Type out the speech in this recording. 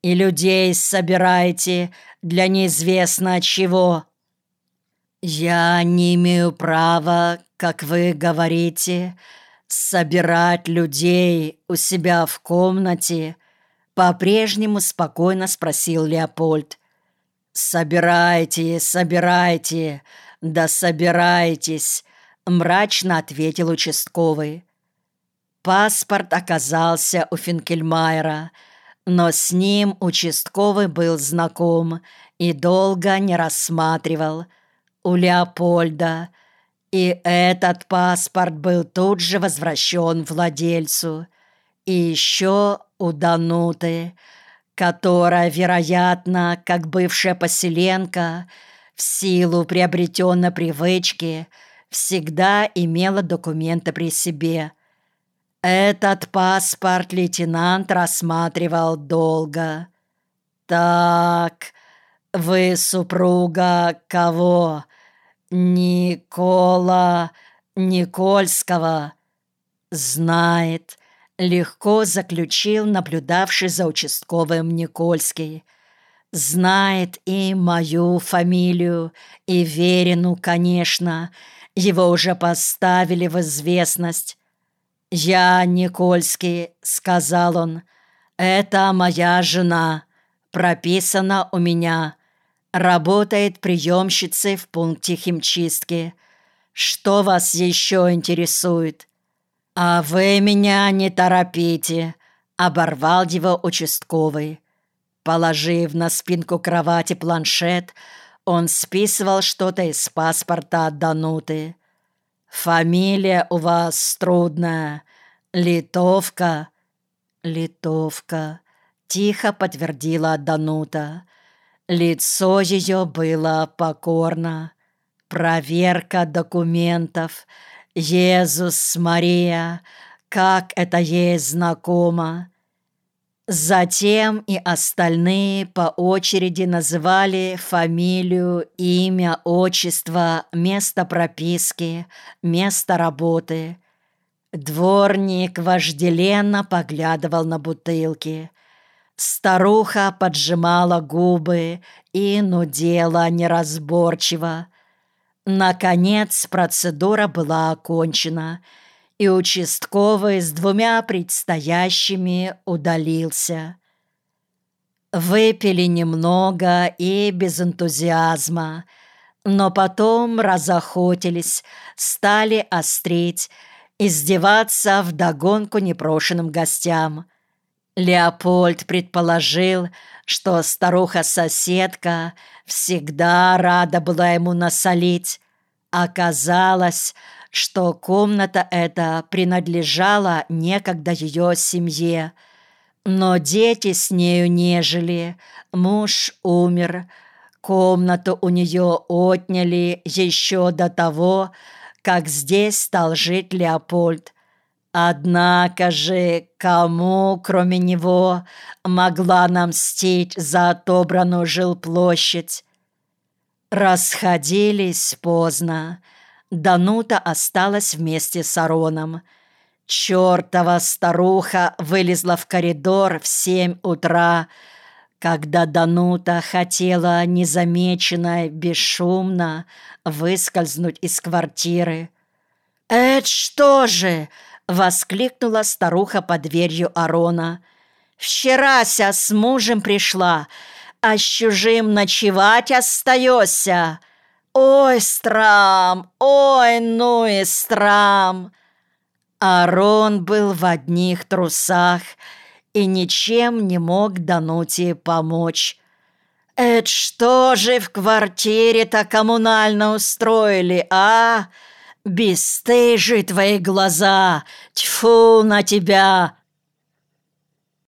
и людей собираете для неизвестно чего». «Я не имею права, как вы говорите, собирать людей у себя в комнате», по-прежнему спокойно спросил Леопольд. «Собирайте, собирайте, да собирайтесь», мрачно ответил участковый. Паспорт оказался у Финкельмайера, но с ним участковый был знаком и долго не рассматривал. У Леопольда, и этот паспорт был тут же возвращен владельцу. И еще у Дануты, которая, вероятно, как бывшая поселенка, в силу приобретенной привычки, всегда имела документы при себе. Этот паспорт лейтенант рассматривал долго. «Так, вы супруга кого? Никольского?» «Знает», — легко заключил наблюдавший за участковым Никольский. «Знает и мою фамилию, и Верину, конечно. Его уже поставили в известность». «Я Никольский», — сказал он. «Это моя жена. Прописана у меня. Работает приемщицей в пункте химчистки. Что вас еще интересует?» «А вы меня не торопите», — оборвал его участковый. Положив на спинку кровати планшет, он списывал что-то из паспорта от Дануты. «Фамилия у вас трудная. Литовка?» «Литовка», — тихо подтвердила Данута. Лицо ее было покорно. «Проверка документов. Иисус Мария, как это ей знакомо!» Затем и остальные по очереди называли фамилию, имя, отчество, место прописки, место работы. Дворник вожделенно поглядывал на бутылки. Старуха поджимала губы и нудела неразборчиво. Наконец процедура была окончена, и участковый с двумя предстоящими удалился. Выпили немного и без энтузиазма, но потом разохотились, стали острить, издеваться вдогонку непрошенным гостям. Леопольд предположил, что старуха-соседка всегда рада была ему насолить. Оказалось, что комната эта принадлежала некогда ее семье, но дети с нею не жили, муж умер, комнату у нее отняли еще до того, как здесь стал жить Леопольд. Однако же, кому, кроме него, могла она мстить за отобранную жилплощадь? Расходились поздно. Данута осталась вместе с Ароном. Чёртова старуха вылезла в коридор в 7 утра, когда Данута хотела незамеченной, бесшумно выскользнуть из квартиры. «Это что же?» — воскликнула старуха под дверью Арона. «Вчерася с мужем пришла, а с чужим ночевать остаешься. Ой, страм, ой, ну и страм!» Арон был в одних трусах и ничем не мог Дануте помочь. «Это что же в квартире-то коммунально устроили, а? Бесстыжие твои глаза! Тьфу на тебя!»